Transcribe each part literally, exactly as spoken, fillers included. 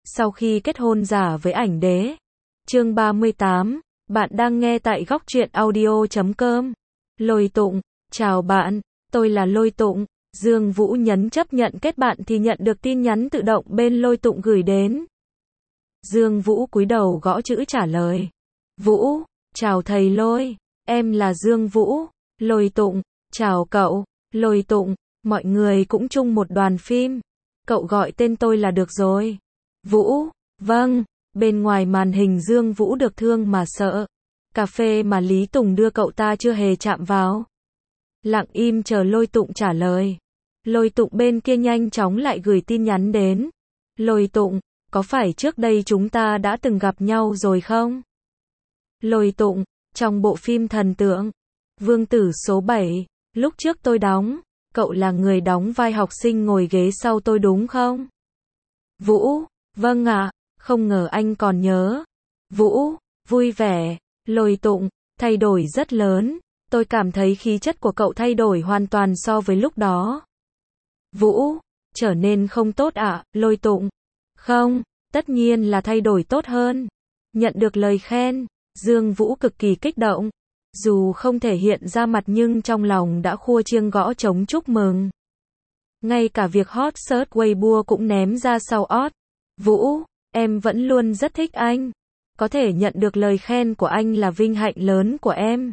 sau khi kết hôn giả với ảnh đế. Chương ba mươi tám, bạn đang nghe tại góc truyện audio chấm com. Lôi Tụng, chào bạn, tôi là Lôi Tụng. Dương Vũ nhấn chấp nhận kết bạn thì nhận được tin nhắn tự động bên Lôi Tụng gửi đến. Dương Vũ cúi đầu gõ chữ trả lời. Vũ, chào thầy Lôi, em là Dương Vũ. Lôi Tụng, chào cậu. Lôi Tụng, mọi người cũng chung một đoàn phim. Cậu gọi tên tôi là được rồi. Vũ, vâng. Bên ngoài màn hình Dương Vũ được thương mà sợ. Cà phê mà Lý Tùng đưa cậu ta chưa hề chạm vào. Lặng im chờ Lôi Tụng trả lời. Lôi Tụng bên kia nhanh chóng lại gửi tin nhắn đến. Lôi Tụng, có phải trước đây chúng ta đã từng gặp nhau rồi không? Lôi Tụng, trong bộ phim thần tượng Vương Tử số bảy, lúc trước tôi đóng, cậu là người đóng vai học sinh ngồi ghế sau tôi đúng không? Vũ, vâng ạ, không ngờ anh còn nhớ. Vũ, vui vẻ. Lôi Tụng, thay đổi rất lớn, tôi cảm thấy khí chất của cậu thay đổi hoàn toàn so với lúc đó. Vũ, trở nên không tốt ạ? À? Lôi Tụng, không, tất nhiên là thay đổi tốt hơn. Nhận được lời khen, Dương Vũ cực kỳ kích động. Dù không thể hiện ra mặt nhưng trong lòng đã khua chiêng gõ trống chúc mừng. Ngay cả việc hot search Weibo cũng ném ra sau ót. Vũ, em vẫn luôn rất thích anh. Có thể nhận được lời khen của anh là vinh hạnh lớn của em.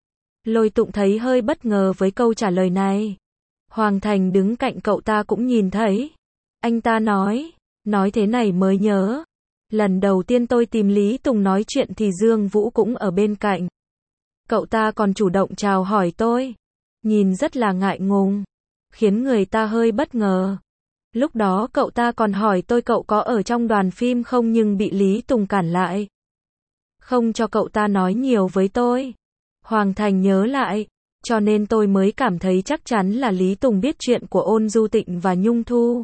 Lôi Tụng thấy hơi bất ngờ với câu trả lời này. Hoàng Thành đứng cạnh cậu ta cũng nhìn thấy. Anh ta nói, nói thế này mới nhớ. Lần đầu tiên tôi tìm Lý Tùng nói chuyện thì Dương Vũ cũng ở bên cạnh. Cậu ta còn chủ động chào hỏi tôi. Nhìn rất là ngại ngùng, khiến người ta hơi bất ngờ. Lúc đó cậu ta còn hỏi tôi cậu có ở trong đoàn phim không nhưng bị Lý Tùng cản lại. Không cho cậu ta nói nhiều với tôi. Hoàng Thành nhớ lại, cho nên tôi mới cảm thấy chắc chắn là Lý Tùng biết chuyện của Ôn Du Tịnh và Nhung Thu.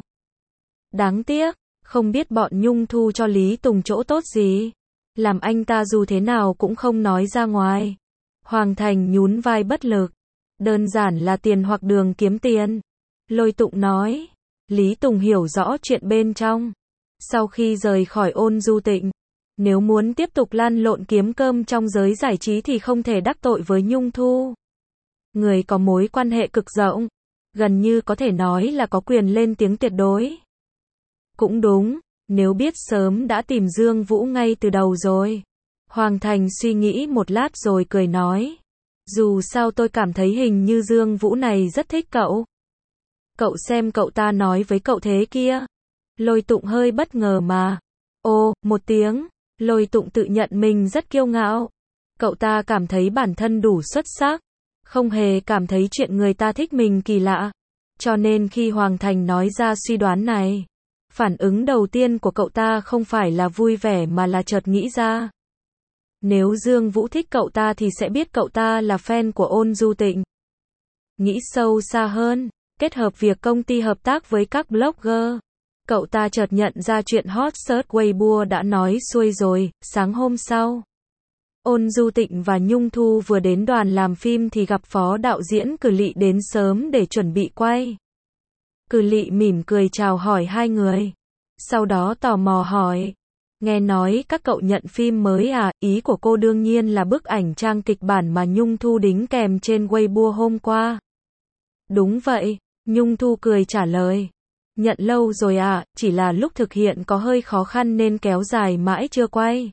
Đáng tiếc, không biết bọn Nhung Thu cho Lý Tùng chỗ tốt gì. Làm anh ta dù thế nào cũng không nói ra ngoài. Hoàng Thành nhún vai bất lực. Đơn giản là tiền hoặc đường kiếm tiền. Lôi Tụng nói. Lý Tùng hiểu rõ chuyện bên trong. Sau khi rời khỏi Ôn Du Tịnh, nếu muốn tiếp tục lăn lộn kiếm cơm trong giới giải trí thì không thể đắc tội với Nhung Thu. Người có mối quan hệ cực rộng, gần như có thể nói là có quyền lên tiếng tuyệt đối. Cũng đúng, nếu biết sớm đã tìm Dương Vũ ngay từ đầu rồi. Hoàng Thành suy nghĩ một lát rồi cười nói. Dù sao tôi cảm thấy hình như Dương Vũ này rất thích cậu. Cậu xem cậu ta nói với cậu thế kia. Lôi Tụng hơi bất ngờ mà. Ồ, một tiếng. Lôi Tụng tự nhận mình rất kiêu ngạo. Cậu ta cảm thấy bản thân đủ xuất sắc. Không hề cảm thấy chuyện người ta thích mình kỳ lạ. Cho nên khi Hoàng Thành nói ra suy đoán này, phản ứng đầu tiên của cậu ta không phải là vui vẻ mà là chợt nghĩ ra. Nếu Dương Vũ thích cậu ta thì sẽ biết cậu ta là fan của Ôn Du Tịnh. Nghĩ sâu xa hơn, kết hợp việc công ty hợp tác với các blogger, cậu ta chợt nhận ra chuyện hot search Weibo đã nói xuôi rồi. Sáng hôm sau, Ôn Du Tịnh và Nhung Thu vừa đến đoàn làm phim thì gặp phó đạo diễn Cử Lị đến sớm để chuẩn bị quay. Cử Lị mỉm cười chào hỏi hai người. Sau đó tò mò hỏi. Nghe nói các cậu nhận phim mới à? Ý của cô đương nhiên là bức ảnh trang kịch bản mà Nhung Thu đính kèm trên Weibo hôm qua. Đúng vậy, Nhung Thu cười trả lời. Nhận lâu rồi à, chỉ là lúc thực hiện có hơi khó khăn nên kéo dài mãi chưa quay.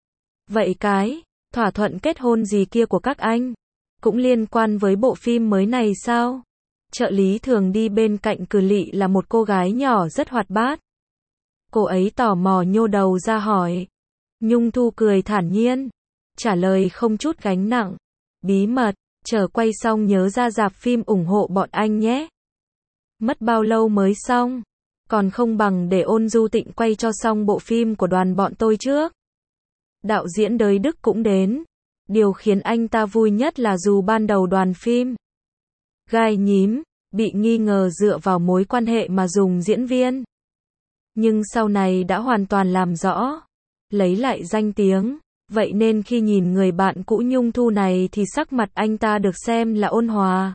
Vậy cái thỏa thuận kết hôn gì kia của các anh cũng liên quan với bộ phim mới này sao? Trợ lý thường đi bên cạnh Cử Lị là một cô gái nhỏ rất hoạt bát. Cô ấy tò mò nhô đầu ra hỏi. Nhung Thu cười thản nhiên, trả lời không chút gánh nặng. Bí mật, chờ quay xong nhớ ra rạp phim ủng hộ bọn anh nhé. Mất bao lâu mới xong? Còn không bằng để Ôn Du Tịnh quay cho xong bộ phim của đoàn bọn tôi trước. Đạo diễn Đới Đức cũng đến. Điều khiến anh ta vui nhất là dù ban đầu đoàn phim Gai Nhím bị nghi ngờ dựa vào mối quan hệ mà dùng diễn viên, nhưng sau này đã hoàn toàn làm rõ, lấy lại danh tiếng. Vậy nên khi nhìn người bạn cũ Nhung Thu này thì sắc mặt anh ta được xem là ôn hòa.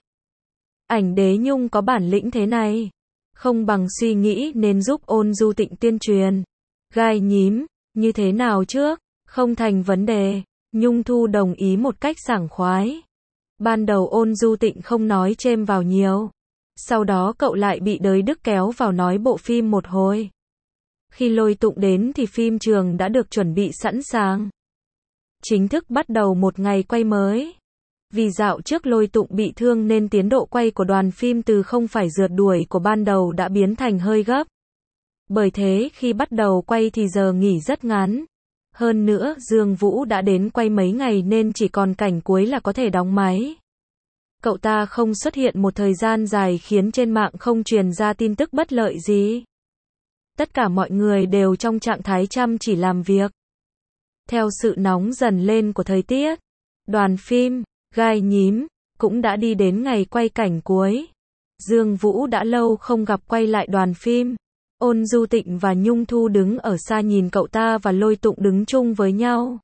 Ảnh đế Nhung có bản lĩnh thế này, không bằng suy nghĩ nên giúp Ôn Du Tịnh tuyên truyền. Gai nhím, như thế nào trước? Không thành vấn đề. Nhung Thu đồng ý một cách sảng khoái. Ban đầu Ôn Du Tịnh không nói chêm vào nhiều. Sau đó cậu lại bị Đới Đức kéo vào nói bộ phim một hồi. Khi Lôi Tụng đến thì phim trường đã được chuẩn bị sẵn sàng. Chính thức bắt đầu một ngày quay mới. Vì dạo trước Lôi Tụng bị thương nên tiến độ quay của đoàn phim từ không phải rượt đuổi của ban đầu đã biến thành hơi gấp. Bởi thế khi bắt đầu quay thì giờ nghỉ rất ngắn. Hơn nữa Dương Vũ đã đến quay mấy ngày nên chỉ còn cảnh cuối là có thể đóng máy. Cậu ta không xuất hiện một thời gian dài khiến trên mạng không truyền ra tin tức bất lợi gì. Tất cả mọi người đều trong trạng thái chăm chỉ làm việc. Theo sự nóng dần lên của thời tiết, đoàn phim Gai Nhím cũng đã đi đến ngày quay cảnh cuối. Dương Vũ đã lâu không gặp quay lại đoàn phim. Ôn Du Tịnh và Nhung Thu đứng ở xa nhìn cậu ta và Lôi Tụng đứng chung với nhau.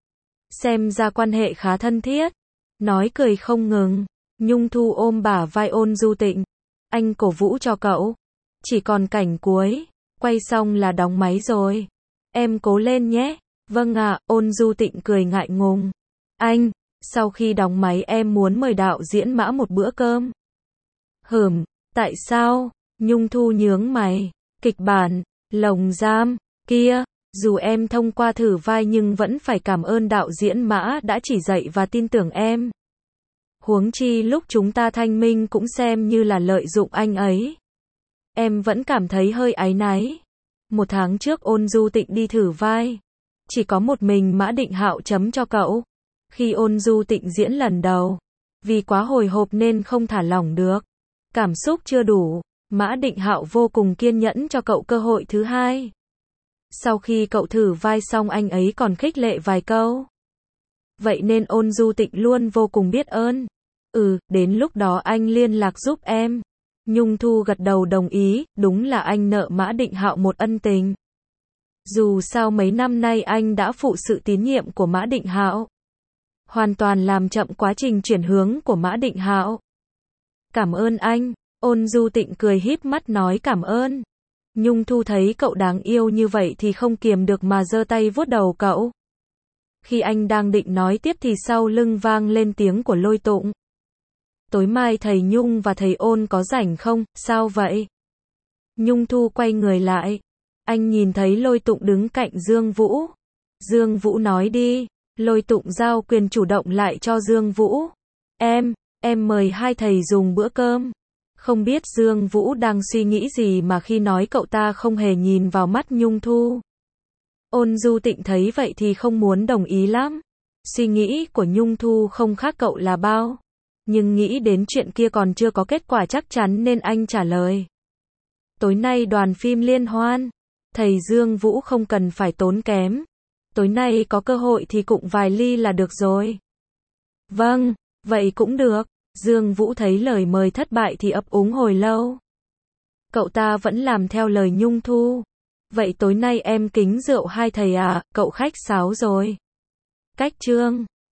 Xem ra quan hệ khá thân thiết. Nói cười không ngừng. Nhung Thu ôm bả vai Ôn Du Tịnh. Anh cổ vũ cho cậu. Chỉ còn cảnh cuối. Quay xong là đóng máy rồi. Em cố lên nhé. Vâng ạ, Ôn Du Tịnh cười ngại ngùng. Anh, sau khi đóng máy em muốn mời đạo diễn Mã một bữa cơm. Hửm, tại sao? Nhung Thu nhướng mày. Kịch bản, lồng giam, kia, dù em thông qua thử vai nhưng vẫn phải cảm ơn đạo diễn Mã đã chỉ dạy và tin tưởng em. Huống chi lúc chúng ta thanh minh cũng xem như là lợi dụng anh ấy. Em vẫn cảm thấy hơi áy náy. Một tháng trước Ôn Du Tịnh đi thử vai. Chỉ có một mình Mã Định Hạo chấm cho cậu. Khi Ôn Du Tịnh diễn lần đầu, vì quá hồi hộp nên không thả lỏng được. Cảm xúc chưa đủ. Mã Định Hạo vô cùng kiên nhẫn cho cậu cơ hội thứ hai. Sau khi cậu thử vai xong anh ấy còn khích lệ vài câu. Vậy nên Ôn Du Tịnh luôn vô cùng biết ơn. Ừ, đến lúc đó anh liên lạc giúp em. Nhung Thu gật đầu đồng ý, đúng là anh nợ Mã Định Hạo một ân tình. Dù sao mấy năm nay anh đã phụ sự tín nhiệm của Mã Định Hạo. Hoàn toàn làm chậm quá trình chuyển hướng của Mã Định Hạo. Cảm ơn anh. Ôn Du Tịnh cười híp mắt nói cảm ơn. Nhung Thu thấy cậu đáng yêu như vậy thì không kiềm được mà giơ tay vuốt đầu cậu. Khi anh đang định nói tiếp thì sau lưng vang lên tiếng của Lôi Tụng. Tối mai thầy Nhung và thầy Ôn có rảnh không, sao vậy? Nhung Thu quay người lại. Anh nhìn thấy Lôi Tụng đứng cạnh Dương Vũ. Dương Vũ nói đi. Lôi Tụng giao quyền chủ động lại cho Dương Vũ. Em, em mời hai thầy dùng bữa cơm. Không biết Dương Vũ đang suy nghĩ gì mà khi nói cậu ta không hề nhìn vào mắt Nhung Thu. Ôn Du Tịnh thấy vậy thì không muốn đồng ý lắm. Suy nghĩ của Nhung Thu không khác cậu là bao. Nhưng nghĩ đến chuyện kia còn chưa có kết quả chắc chắn nên anh trả lời. Tối nay đoàn phim liên hoan. Thầy Dương Vũ không cần phải tốn kém. Tối nay có cơ hội thì cụng vài ly là được rồi. Vâng, vậy cũng được. Dương Vũ thấy lời mời thất bại thì ấp úng hồi lâu. Cậu ta vẫn làm theo lời Nhung Thu. Vậy tối nay em kính rượu hai thầy à, cậu khách sáo rồi. Cách chương